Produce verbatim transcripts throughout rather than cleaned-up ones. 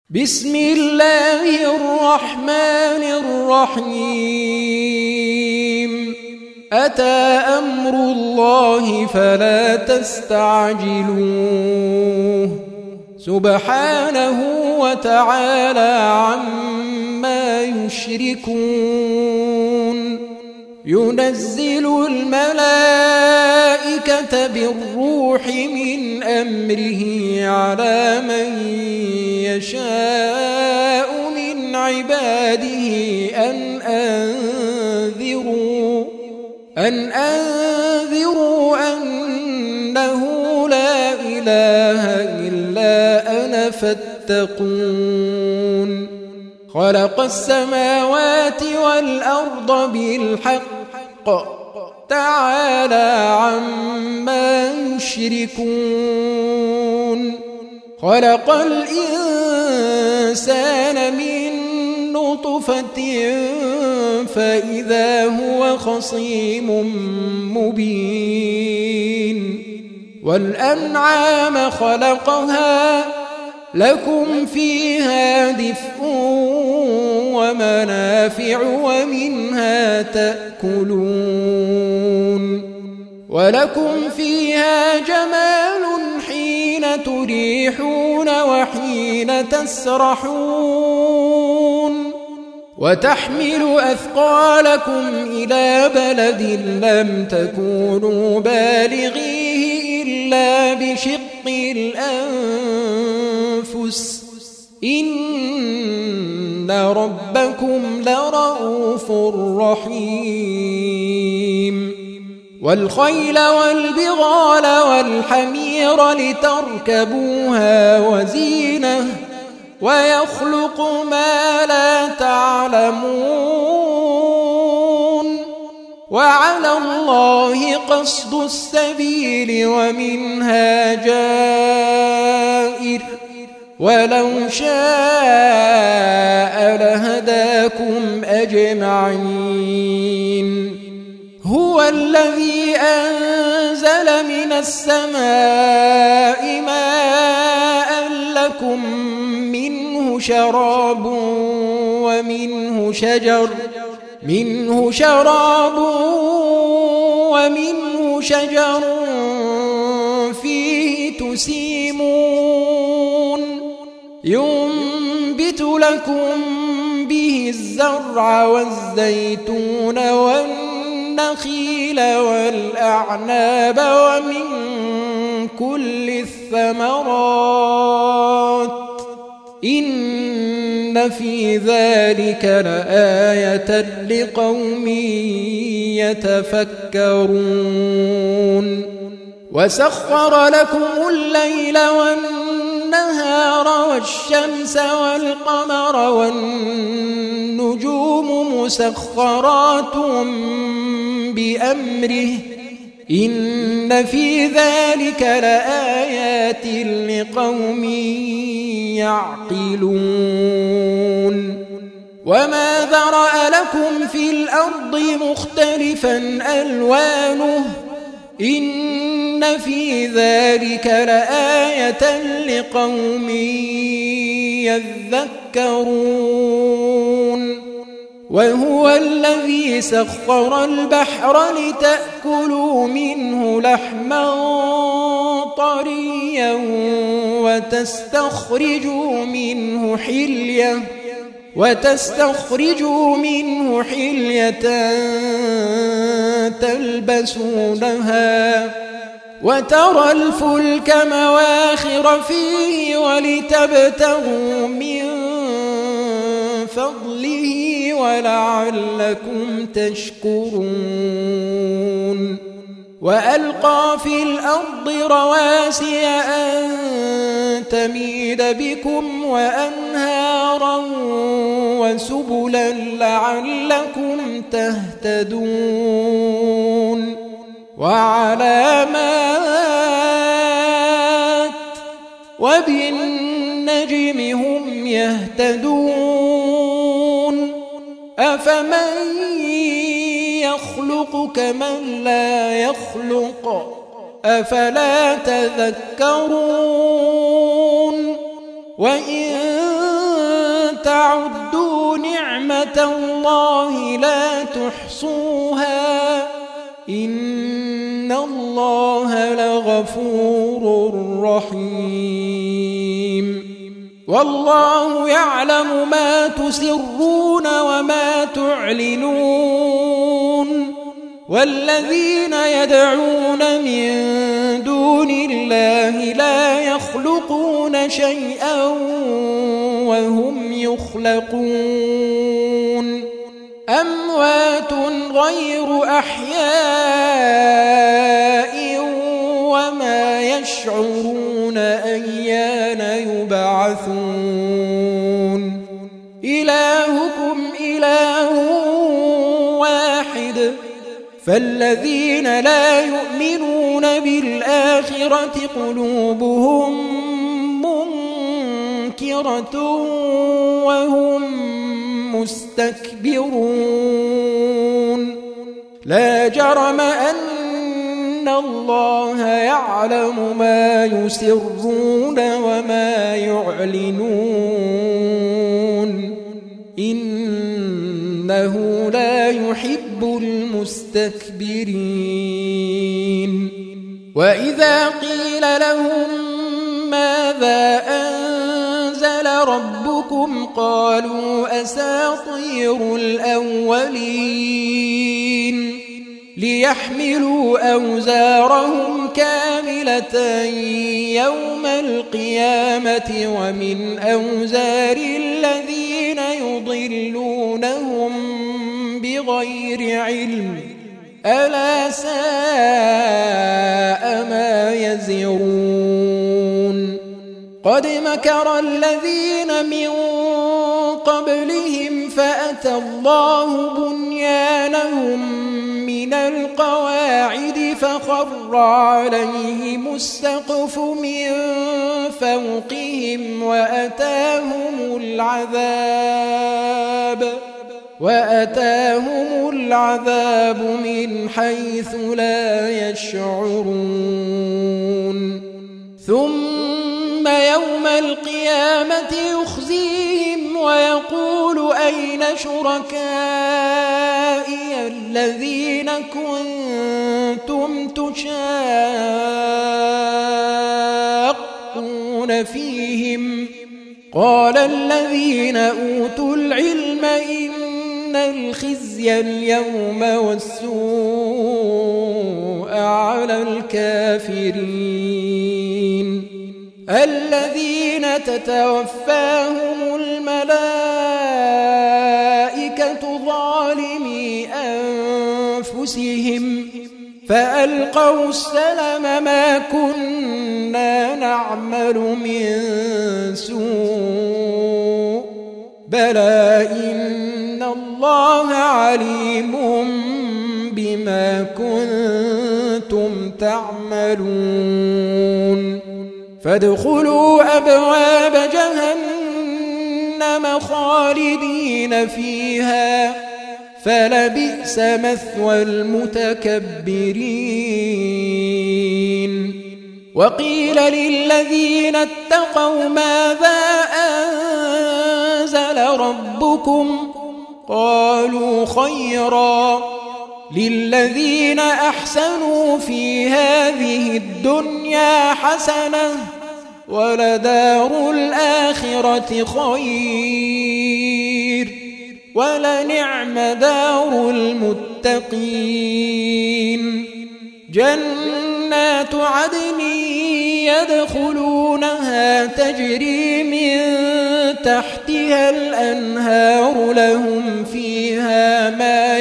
بسم الله الرحمن الرحيم أتى أمر الله فلا تستعجلوه سبحانه وتعالى عما يشركون ينزل الملائكة بالروح من أمره على من يشاء من عباده أن أنذروا أن أنذروا أنه لا إله إلا أنا فاتقون خلق السماوات والأرض بالحق تعالى عما يشركون خلق الإنسان من نطفة فإذا هو خصيم مبين والأنعام خلقها لكم فيها دفء ومنافع ومنها تأكلون ولكم فيها جمال حين تريحون وحين تسرحون وتحمل أثقالكم إلى بلد لم تكونوا بالغيه إلا بشق الأنفس إن ربكم لرؤوف رحيم والخيل والبغال والحمير لتركبوها وزينة ويخلق ما لا تعلمون وعلى الله قصد السبيل ومنها جائر ولو شاء لهداكم أجمعين هو الذي أنزل من السماء ماء لكم منه شراب ومنه شجر منه شراب ومنه شجر فيه تسيمون ينبت لكم به الزرع والزيتون والنخيل والأعناب ومن كل الثمرات إن في ذلك لآية لقوم يتفكرون وسخر لكم الليل والنهار والشمس والقمر والنجوم مسخرات بأمره إن في ذلك لآيات لقوم يعقلون وما ذرأ لكم في الأرض مختلفا ألوانه إن في ذلك لآية لقوم يذكرون وهو الذي سخر البحر لتأكلوا منه لحما طريا وتستخرجوا منه حلية وتستخرجوا منه حلية تلبسونها وترى الفلك مواخر فيه ولتبتغوا من فضله ولعلكم تشكرون وألقى في الأرض رواسي أن تميد بكم وأنهارا وسبلا لعلكم تهتدون وعلامات وبالنجم هم يهتدون أفمن يخلق كمن لا يخلق أفلا تذكرون وإن تعدوا نعمة الله لا تحصوها إن الله لغفور رحيم والله يعلم ما تسرون وما تعلنون والذين يدعون من دون الله لا يخلقون شيئا وهم يخلقون أموات غير أحياء وما يشعرون أيان يبعثون إلهكم إله واحد فالذين لا يؤمنون بالآخرة قلوبهم منكرة وهم مستكبرون لا جرم أن الله يعلم ما يسرون وما يعلنون إنه لا يحب المستكبرين وإذا قيل لهم ماذا أنزل ربكم قالوا أساطير الأولين ليحملوا أوزارهم كاملة يوم القيامة ومن أوزار الذين يضلونهم بغير علم ألا ساء ما يزرون قد مكر الذين من قبلهم فأتى الله بنيانهم من القواعد فخر عليهم السقف من فوقهم وأتاهم العذاب وأتاهم العذاب من حيث لا يشعرون ثم يوم القيامة يخزيهم ويقول أين شركائي الذين كنتم تشاقون فيهم قال الذين أوتوا العلم إن الخزي اليوم والسوء على الكافرين الذين تتوفاهم الملائكة ظالمي أنفسهم فألقوا السلم ما كنا نعمل من سوء بلى إن الله عليم بما كنتم تعملون فادخلوا أبواب جهنم خالدين فيها فلبئس مثوى المتكبرين وقيل للذين اتقوا ماذا أنزل ربكم قالوا خيرا للذين أحسنوا في هذه الدنيا حسنة ولدار الآخرة خير ولنعم دار المتقين جنات عدن يدخلونها تجري من تحتها الأنهار لهم فيها ما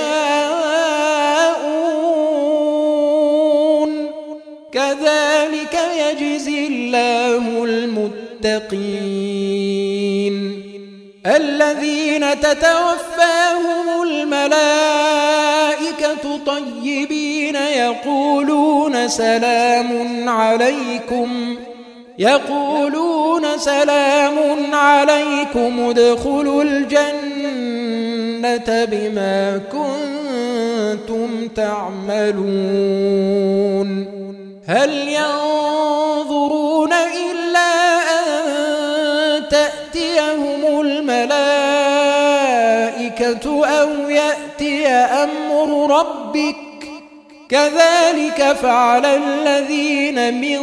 يشاءون كذلك يجزي الله المتقين الذين تتوفاهم الملائكة طيبين يقولون سلام عليكم يقولون سلام عليكم ادخلوا الجنة بما كنتم تعملون هل ينظرون إلا أن تأتيهم الملائكة الملائكة أو يأتي أمر ربك كذلك فعل الذين من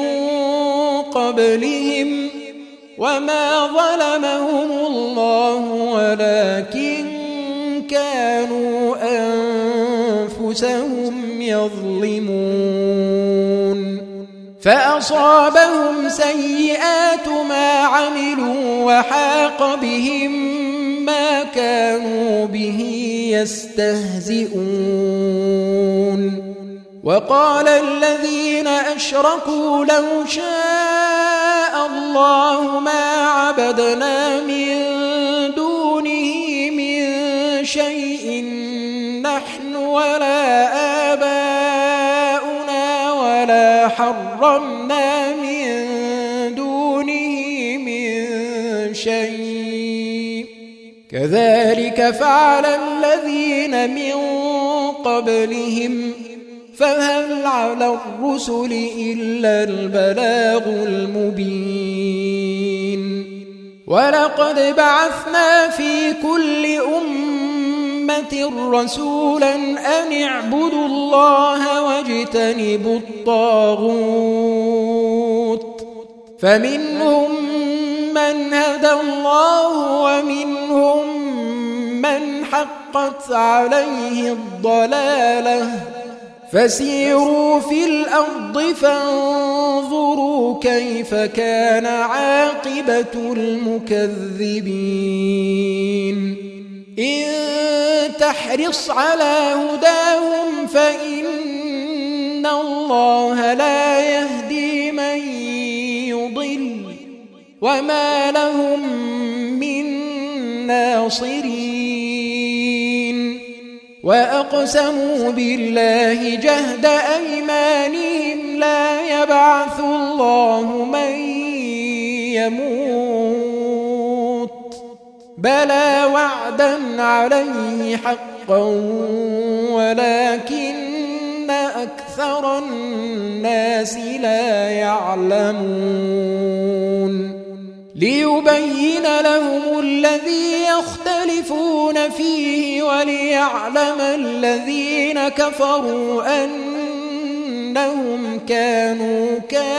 قبلهم وما ظلمهم الله ولكن كانوا أنفسهم يظلمون فأصابهم سيئات ما عملوا وحاق بهم ما كانوا به يستهزئون وقال الذين أشركوا لو شاء الله ما عبدنا من دونه من شيء نحن ولا آباؤنا ولا حرمنا من دونه من شيء كذلك فعل الذين من قبلهم فهل على الرسل إلا البلاغ المبين ولقد بعثنا في كل أمة رسولا أن اعبدوا الله واجتنبوا الطاغوت فمنهم من هدى الله ومنهم من حقت عليه الضلالة فسيروا في الأرض فانظروا كيف كان عاقبة المكذبين إن تحرص على هداهم فإن الله لا يهدي من يضل وما لهم من ناصرين وأقسموا بالله جهد أيمانهم لا يبعث الله من يموت بلى وعدا عليه حقا ولكن أكثر الناس لا يعلمون ليبين لهم الذي يختلفون فيه وليعلم الذين كفروا أنهم كانوا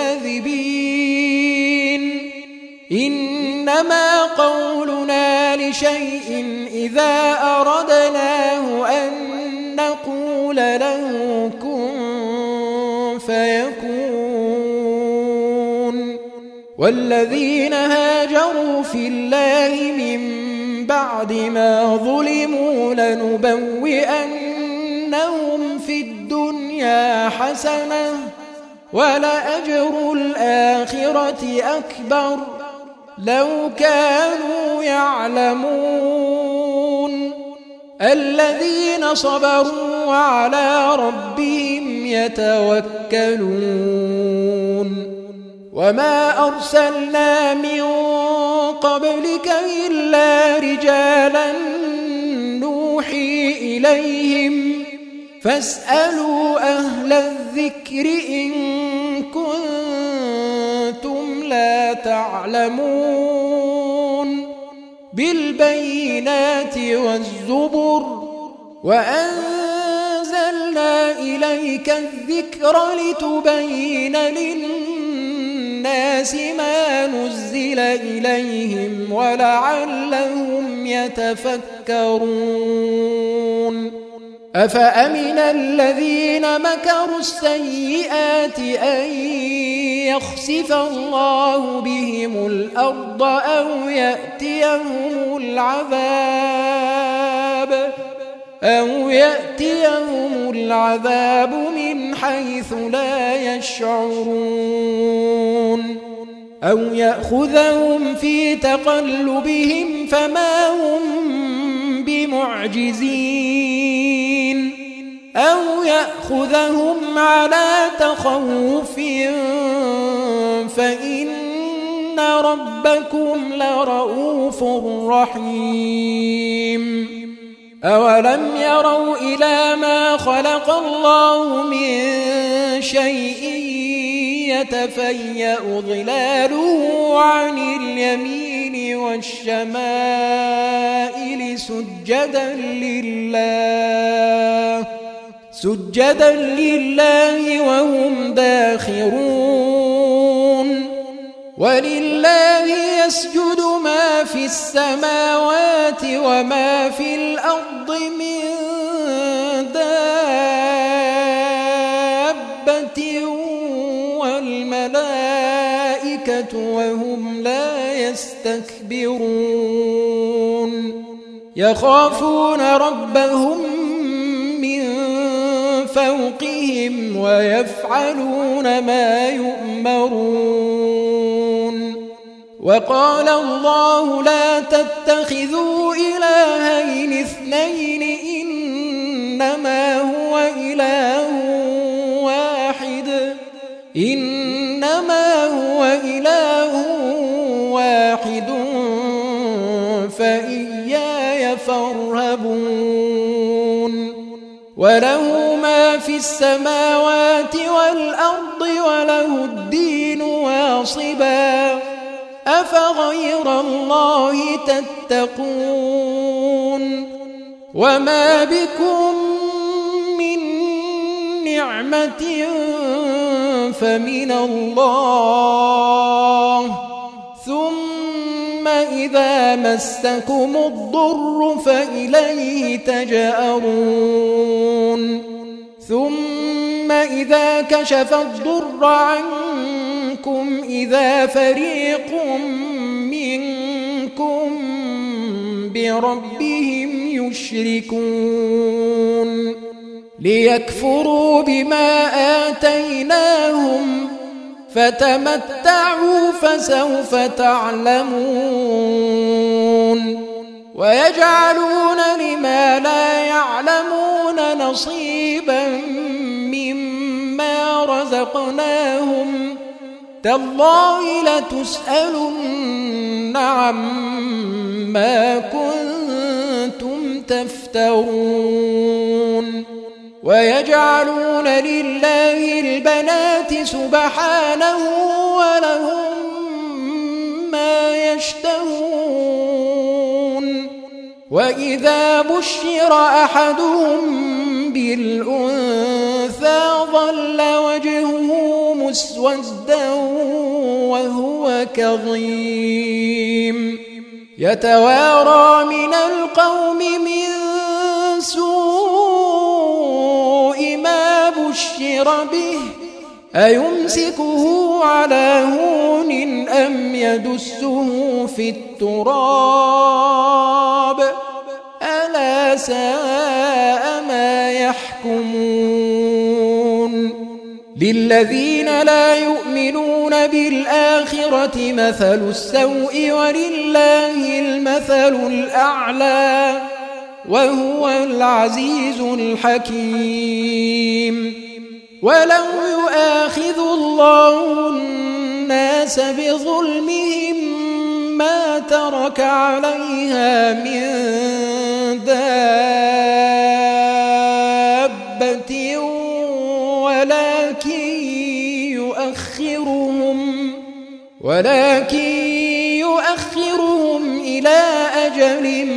كاذبين إنما قولنا لشيء إذا أردناه أن نقول له كن فيكون والذين هاجروا في الله من بعد ما ظلموا لنبوئنهم في الدنيا حسنة ولأجر الآخرة أكبر لو كانوا يعلمون الذين صبروا وعلى ربهم يتوكلون وما أرسلنا من قبلك إلا رجالا نوحي إليهم فاسألوا أهل الذكر إن كنتم لا تعلمون بالبينات والزبر وأنزلنا إليك الذكر لتبين للناس ما نزل إليهم ولعلهم يتفكرون أفأمن الذين مكروا السيئات أن يخسف الله بهم الأرض أو يأتيهم العذاب أو يأتيهم العذاب من حيث لا يشعرون أو يأخذهم في تقلبهم فما هم بمعجزين أو يأخذهم على تخوف فإن ربكم لرؤوف رحيم أولم يروا إلى ما خلق الله من شيء يتفيأ ظلاله عن اليمين والشمائل سجدا لله سجدا لله وهم داخرون ولله يسجد ما في السماوات وما في الأرض من دابة والملائكة وهم لا يستكبرون يخافون ربهم من فوقهم ويفعلون ما يؤمرون وقال الله لا تتخذوا إلهين اثنين إنما هو إله واحد إنما هو إله واحد فإياي فارهبون وله ما في السماوات والأرض وله الدين واصبا أفغير الله تتقون وما بكم من نعمة فمن الله ثم إذا مسكم الضر فإليه تجأرون ثم إذا كشف الضر عنكم إذا فريق منكم بربهم يشركون ليكفروا بما آتيناهم فتمتعوا فسوف تعلمون ويجعلون لما لا يعلمون نصيبا مما رزقناهم تالله لتسألن عما كنتم تفترون ويجعلون لله البنات سبحانه ولهم ما يشتهون وإذا بشر أحدهم بالأنثى ظل وجهه مسودا وهو كظيم يتوارى من القوم من سوء ما بشر به أيمسكه على هون أم يدسه في التراب ألا ساء ما يحكمون للذين لا يؤمنون بالآخرة مثل السوء ولله المثل الأعلى وهو العزيز الحكيم ولو يؤاخذ الله الناس بظلمهم ما ترك عليها من دابة ولكن يؤخرهم ولكن يؤخرهم إلى أجل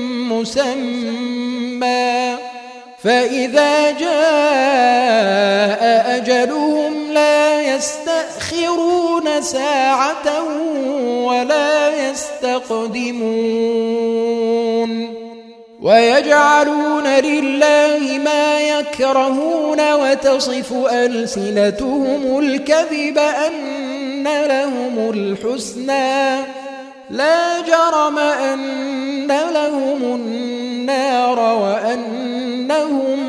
مسمى فإذا جاء أجلهم لا يستأخرون ساعة ولا يستقدمون ويجعلون لله ما يكرهون وتصف ألسنتهم الكذب أن لهم الحسنى لا جرم أن لهم النار وأنهم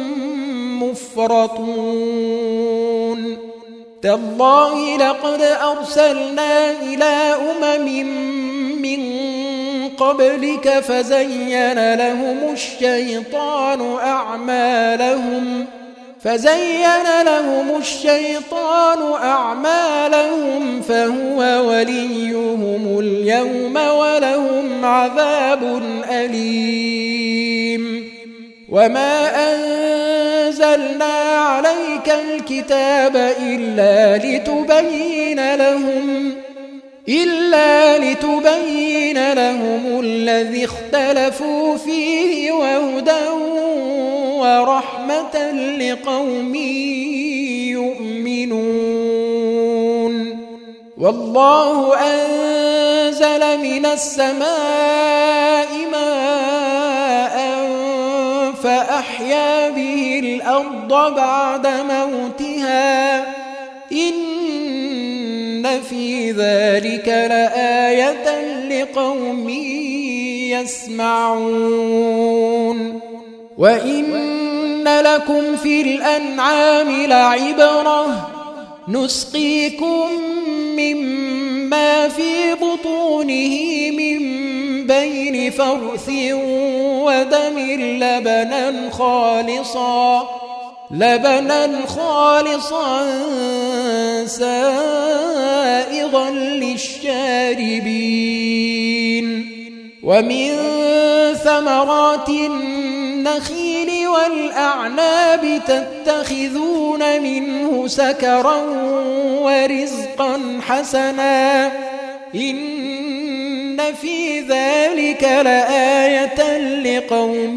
مفرطون تالله لقد أرسلنا إلى أمم من قبلك فزين لهم الشيطان أعمالهم فزين لهم الشيطان أعمالهم فهو وليهم اليوم ولهم عذاب أليم وما أنزلنا عليك الكتاب إلا لتبين لهم إلا لتبين لهم الذي اختلفوا فيه وهدى ورحمة لقوم يؤمنون. والله أنزل من السماء ماء فأحيا به الأرض بعد موتها إن في ذلك لآية لقوم يسمعون. وإن لكم في الأنعام لعبرة نسقيكم مما في بطونه من بين فرث ودم لبنا خالصا لبنا خالصا سائغا للشاربين. ومن ثمرات النخيل والأعناب تتخذون منه سكرا ورزقا حسنا إن في ذلك لآية لقوم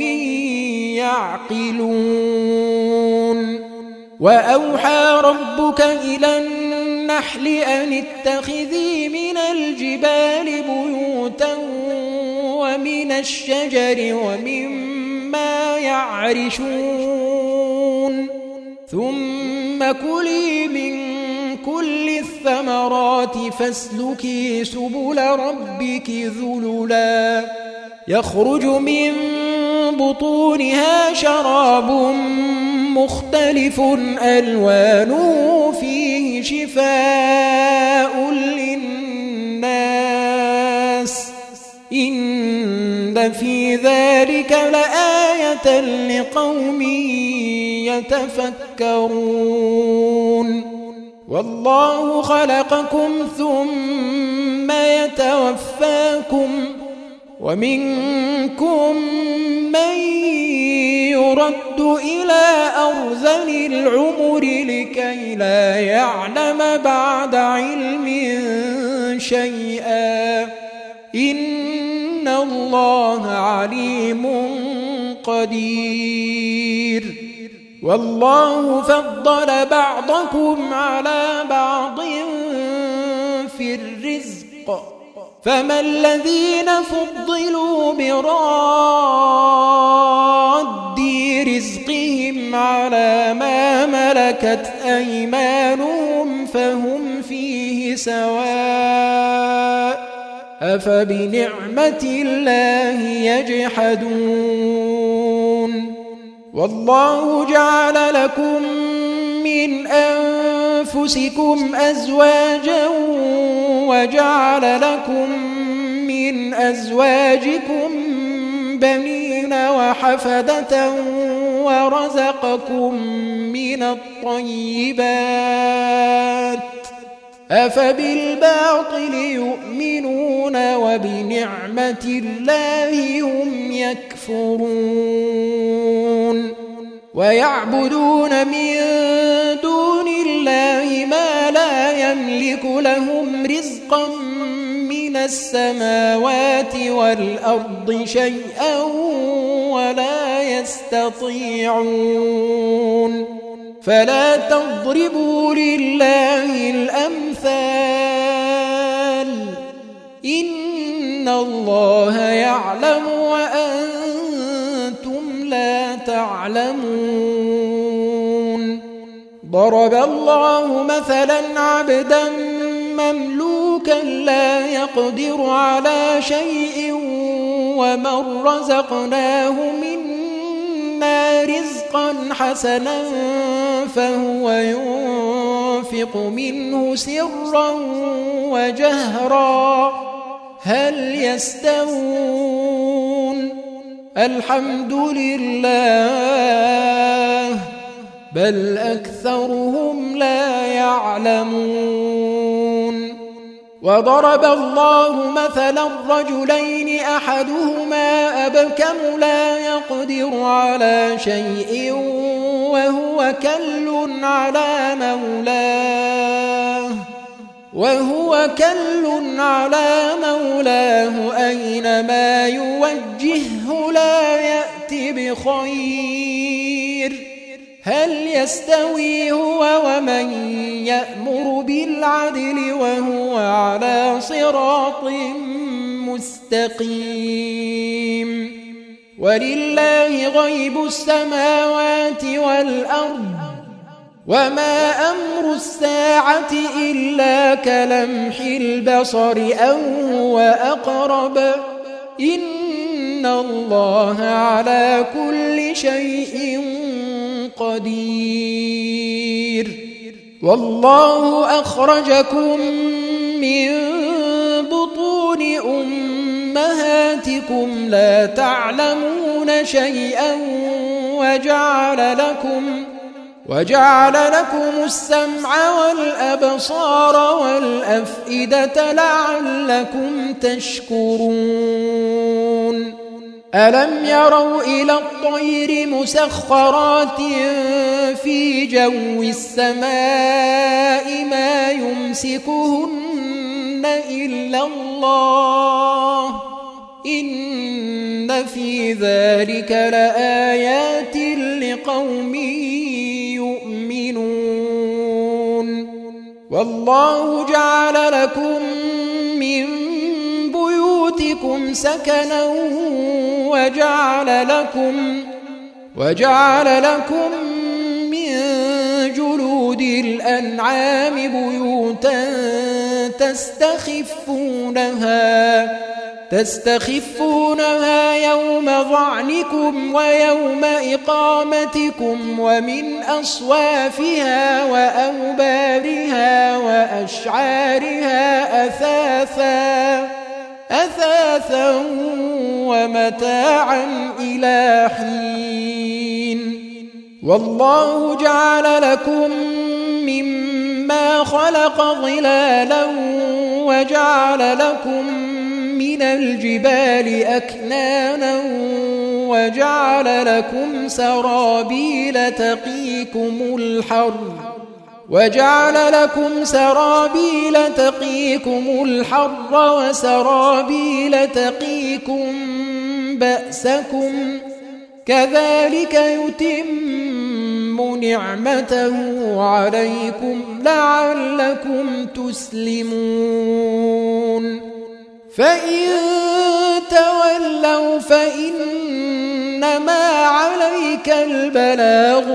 يعقلون. وأوحى ربك إلى النحل أن اتخذي من الجبال بيوتا ومن الشجر ومما يعرشون ثم كلي من كل الثمرات فاسلكي سبل ربك ذللا يخرج من بطونها شراب مختلف ألوانه فيه شفاء للناس إن في ذلك لآية لقوم يتفكرون. والله خلقكم ثم يتوفاكم ومنكم من يرد إلى أرذل العمر لكي لا يعلم بعد علم شيئا إن الله عليم قدير. والله فضل بعضكم على بعض في الرزق فما الذين فضلوا براد رزقهم على ما ملكت أيمانهم فهم فيه سواء أفبنعمة الله يجحدون. والله جعل لكم من أنفسكم أزواجا وجعل لكم من أزواجكم بنين وحفدة ورزقكم من الطيبات أفبالباطل يؤمنون وبنعمة الله هم يكفرون. ويعبدون من دون الله ما لا يملك لهم رزقا من السماوات والأرض شيئا ولا يستطيعون فلا تضربوا لله الأمثال إن الله يعلم وأنتم لا تعلمون. ضرب الله مثلا عبدا مملوكا لا يقدر على شيء ومن رزقناه منا رزقا حسنا فهو ينفق منه سرا وجهرا هل يستوون الحمد لله بل أكثرهم لا يعلمون. وضرب الله مثلا رجلين أحدهما أبكم لا يقدر على شيء وهو كل على مولاه وهو كل على مولاه أينما يوجهه لا يأت بخير هل يستوي هو ومن يأمر بالعدل وهو على صراط مستقيم ولله غيب السماوات والأرض وما أمر الساعة إلا كلمح البصر أو هو أقرب إن الله على كل شيء قدير والله أخرجكم من بطون أمهاتكم لا تعلمون شيئا وجعل لكم وجعل لكم السمع والأبصار والأفئدة لعلكم تشكرون ألم يروا إلى الطير مسخرات في جو السماء ما يمسكهن إلا الله إن في ذلك لآيات لقوم يؤمنون والله جعل لكم من بيوتكم سكنا وجعل لكم وجعل لكم من جلود الأنعام بيوتا تستخفونها تستخفونها يوم ظعنكم ويوم إقامتكم ومن أصوافها وأوبارها وأشعارها أثاثا أثاثا ومتاعا إلى حين والله جعل لكم مما خلق ظلالا وجعل لكم من الجبال أكنانا وجعل لكم سرابيل تقيكم الحر وجعل لكم سرابيل تقيكم الحر وسرابيل تقيكم بأسكم كذلك يتم نعمته عليكم لعلكم تسلمون فإن تولوا فإنما عليك البلاغ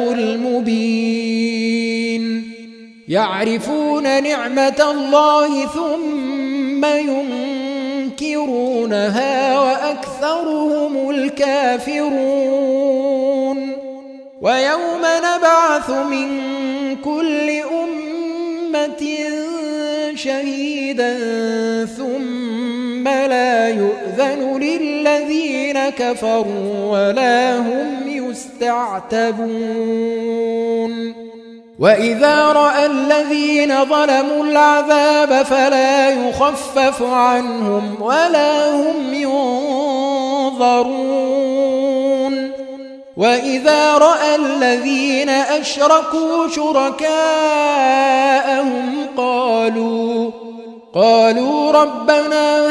المبين يعرفون نعمة الله ثم ينكرونها وأكثرهم الكافرون ويوم نبعث من كل أمة شهيدا ثم لا يؤذن للذين كفروا ولا هم يستعتبون وإذا رأى الذين ظلموا العذاب فلا يخفف عنهم ولا هم ينظرون وإذا رأى الذين أشركوا شركاءهم قالوا قالوا ربنا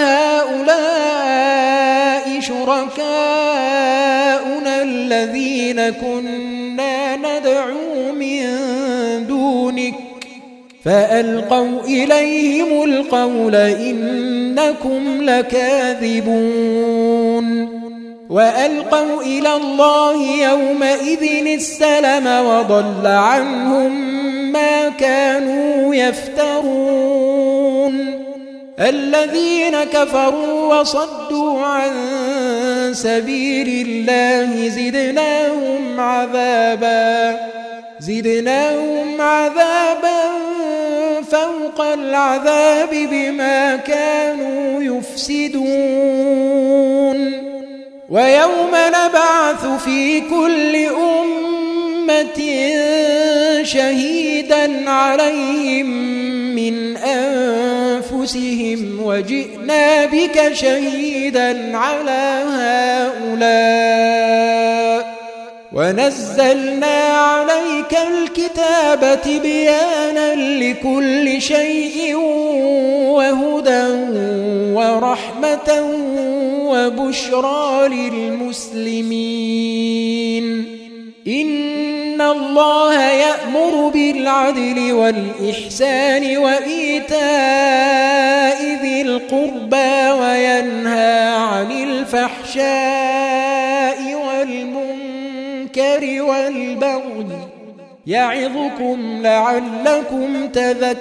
هؤلاء شركاؤنا الذين كنا ندعو من دونك فألقوا إليهم القول إنكم لكاذبون وألقوا إلى الله يومئذ السلم وضل عنهم ما كانوا يفترون الذين كفروا وصدوا عن سبيل الله زدناهم عذابا زدناهم عذابا فوق العذاب بما كانوا يفسدون ويوم نبعث في كل أمة شهيدا عليهم من أنفسهم وجئنا بك شهيدا على هؤلاء ونزلنا عليك الكتاب تبيانا لكل شيء وهدى ورحمة وبشرى للمسلمين إن الله يأمر بالعدل والإحسان وإيتاء ذي القربى وينهى عن الفحشاء والمنكر والبغي يعظكم لعلكم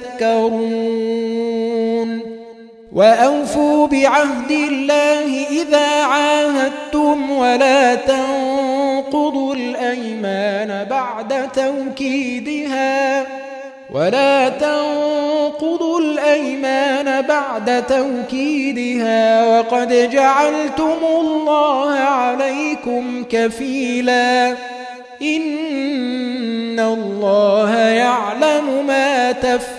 تذكرون وأوفوا بعهد الله إذا عاهدتم ولا تنقضوا الأيمان بعد توكيدها ولا تنقضوا الأيمان بعد توكيدها وقد جعلتم الله عليكم كفيلا إن الله يعلم ما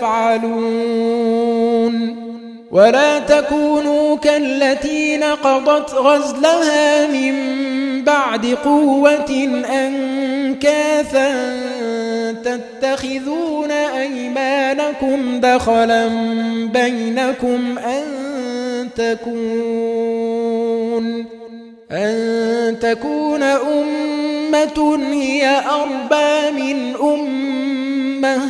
تفعلون ولا تكونوا كالتي نقضت غزلها من بعد قوة أنكاثا تتخذون أيمانكم دخلا بينكم أن تكون أن تكون أمة هي أربى من أمة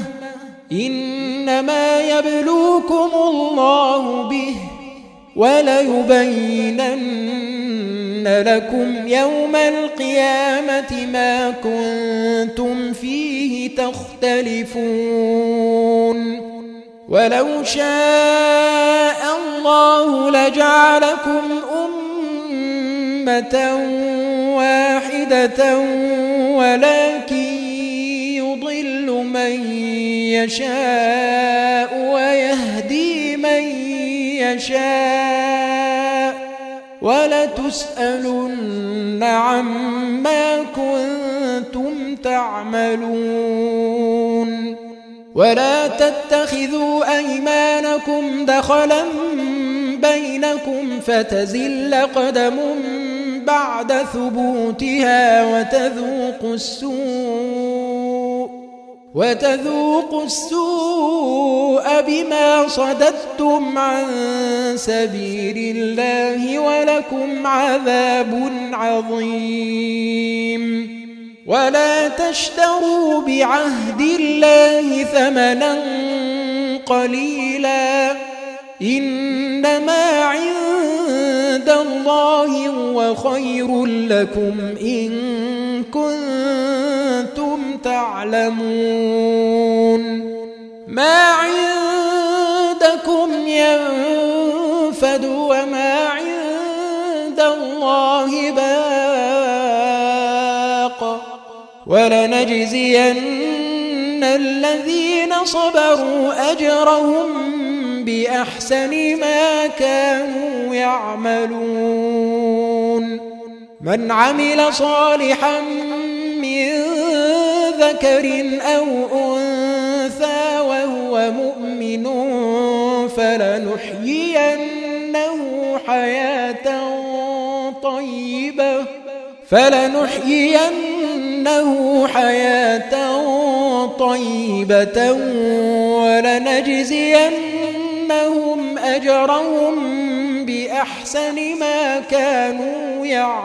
إنما يبلوكم الله به وليبينن لكم يوم القيامة ما كنتم فيه تختلفون ولو شاء الله لجعلكم أمة واحدة ولكن يضل من يشاء ويهدي من يشاء ولتسألن عما كنتم تعملون ولا تتخذوا أيمانكم دخلا بينكم فتزل قدم بعد ثبوتها وتذوقوا السوء وتذوقوا السوء بما صددتم عن سبيل الله ولكم عذاب عظيم ولا تشتروا بعهد الله ثمنا قليلا إنما عند الله هو خير لكم إن كنتم تعلمون ما عندكم ينفد وما عند الله باق ولنجزين الذين صبروا أجرهم بأحسن ما كانوا يعملون من عمل صالحا من ذكر أو أنثى وهو مؤمن فلنحيينه حياة طيبة فلنحيينه حياة طيبة ولنجزينهم أجرهم بأحسن ما كانوا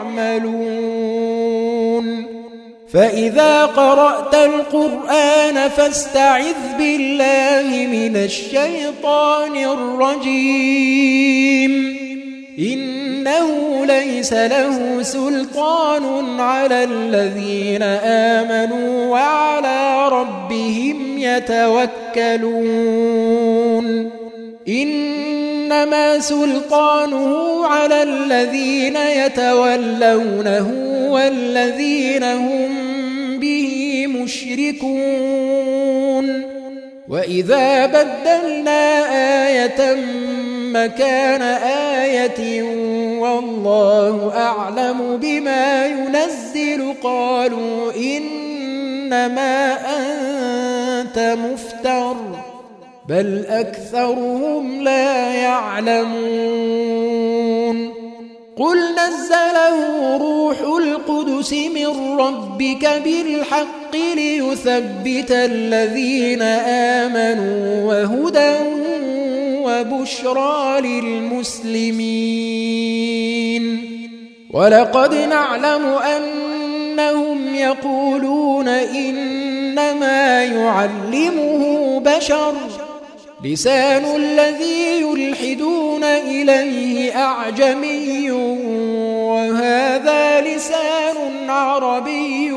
يعملون فإذا قرأت القرآن فاستعذ بالله من الشيطان الرجيم إنه ليس له سلطان على الذين آمنوا وعلى ربهم يتوكلون إنما سلطانه على الذين يتولونه والذين هم به مشركون وإذا بدلنا آية مكان آية والله أعلم بما ينزل قالوا إنما أنت مفتر بل أكثرهم لا يعلمون قل نزله روح القدس القدس من ربك بالحق ليثبت الذين آمنوا وهدى وبشرى للمسلمين. ولقد نعلم أنهم يقولون إنما يعلمه بشر لسان الذي يلحدون إليه أعجمي وهذا لسان عربي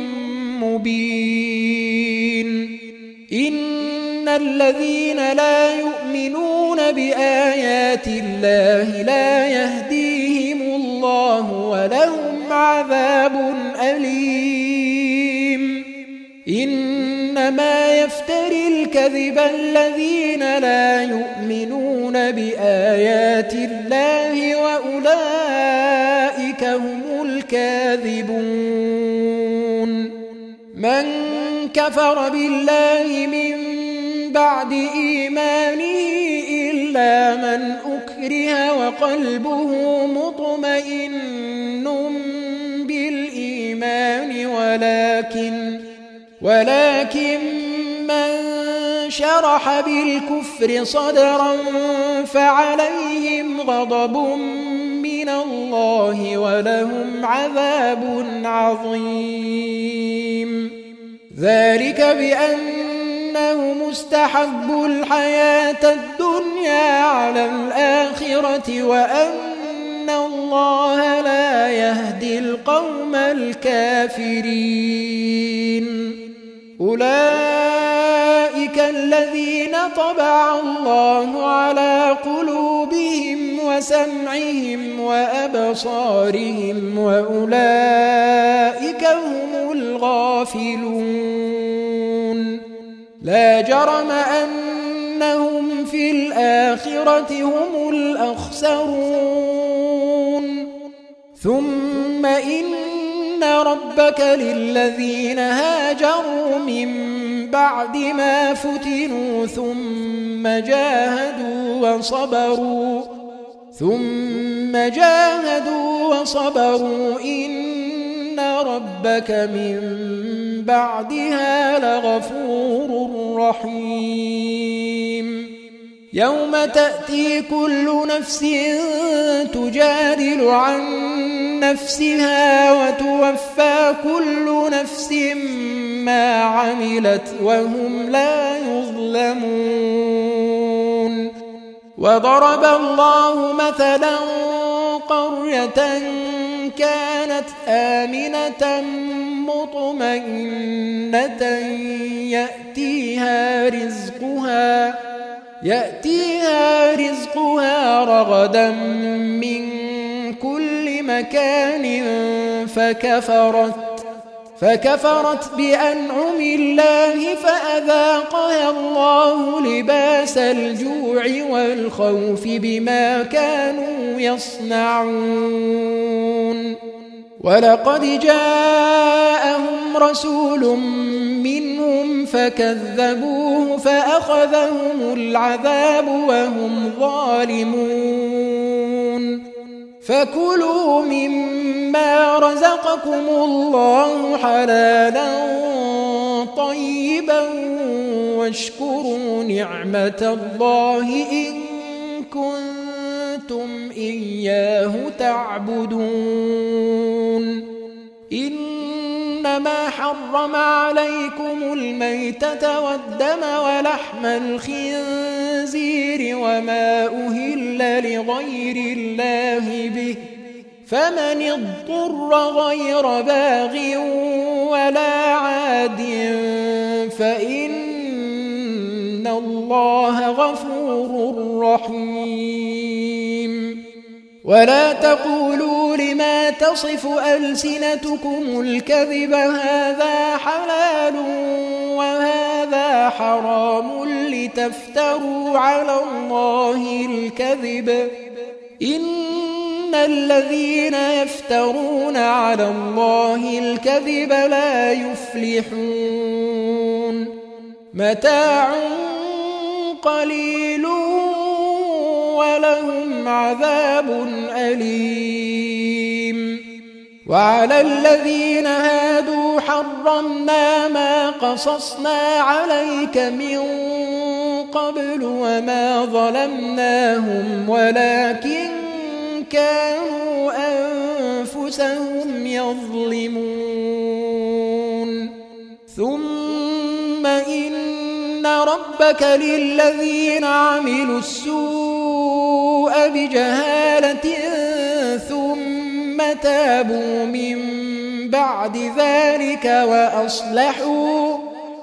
مبين. إن الذين لا يؤمنون بآيات الله لا يهديهم الله ولهم عذاب أليم. إنما يفتري الكذب الذين لا يؤمنون بآيات الله وأولئك هم الكاذبون. من كفر بالله من بعد إيمانه إلا من أكره وقلبه مطمئن بالإيمان ولكن ولكن من شرح بالكفر صدرا فعليهم غضب من الله ولهم عذاب عظيم. ذلك بأنهم استحبوا الحياة الدنيا على الآخرة وأن الله لا يهدي القوم الكافرين. أولئك الذين طبع الله على قلوبهم وسمعهم وأبصارهم وأولئك هم الغافلون. لا جرم أنهم في الآخرة هم الأخسرون. ثم إن ربك للذين هاجروا من بعد ما فتنوا ثم جاهدوا وصبروا ثم جاهدوا وصبروا إن ربك من بعدها لغفور رحيم. يوم تأتي كل نفس تجادل عن نفسها وتوفى كل نفس ما عملت وهم لا يظلمون. وضرب الله مثلا قرية كانت آمنة مطمئنة يأتيها رزقها يأتيها رزقها رغدا من كل مكان فكفرت فكفرت بأنعم الله فأذاقها الله لباس الجوع والخوف بما كانوا يصنعون. ولقد جاءهم رسول منهم فكذبوه فأخذهم العذاب وهم ظالمون. فكلوا مما رزقكم الله حلالا طيبا واشكروا نعمة الله إن كنتم إياه تعبدون. إنما حرم عليكم الميتة والدم ولحم الخنزير وما أهل لغير الله به فمن اضطر غير باغ ولا عاد فإن الله غفور رحيم. ولا تقولوا لما تصف ألسنتكم الكذب هذا حلال وهذا حرام لتفتروا على الله الكذب إن الذين يفترون على الله الكذب لا يفلحون. متاع قليل ولهم عذاب أليم. وعلى الذين هادوا حرمنا ما قصصنا عليك من قبل وما ظلمناهم ولكن كانوا أنفسهم يظلمون ثم إن ربك للذين عملوا السوء بجهالة ثم تابوا من بعد ذلك وأصلحوا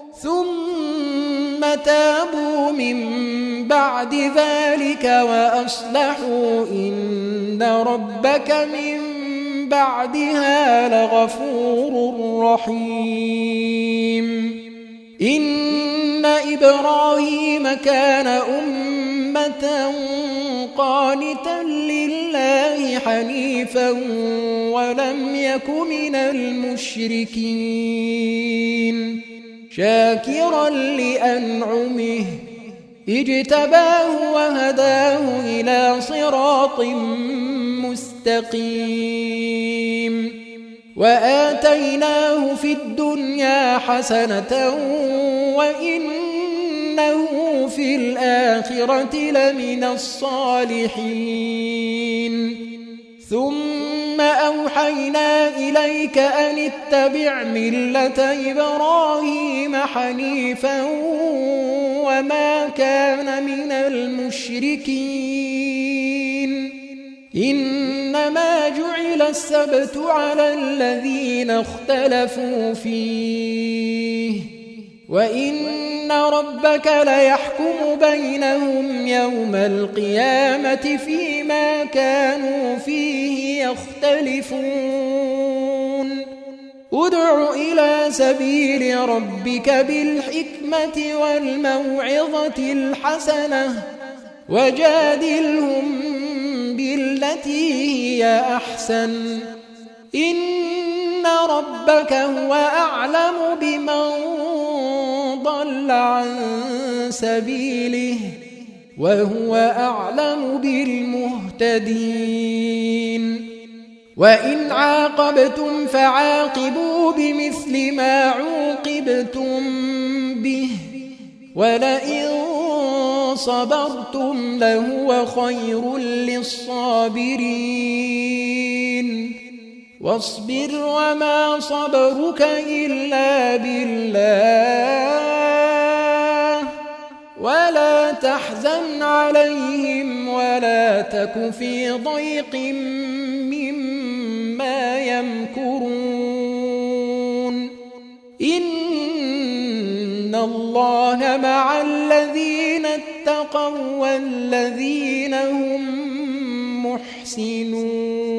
ثم تابوا من بعد ذلك وأصلحوا إن ربك من بعدها لغفور رحيم إن إبراهيم كان أمة قانتا لله حنيفا ولم يك من المشركين شاكرا لأنعمه اجتباه وهداه إلى صراط مستقيم وآتيناه في الدنيا حسنة وإنه في الآخرة لمن الصالحين ثم أوحينا إليك أن اتبع ملة إبراهيم حنيفا وما كان من المشركين إنما جعل السبت على الذين اختلفوا فيه وإن ربك ليحكم بينهم يوم القيامة فيما كانوا فيه يختلفون ادع إلى سبيل ربك بالحكمة والموعظة الحسنة وجادلهم بالتي هي أحسن إن ربك هو أعلم بمن ضل عن سبيله وهو أعلم بالمهتدين وإن عاقبتم فعاقبوا بمثل ما عوقبتم به ولئن صبرتم لهو خير للصابرين واصبر وما صبرك إلا بالله ولا تحزن عليهم ولا تك في ضيق مما يمكرون إن الله مع الذين اتقوا والذين هم محسنون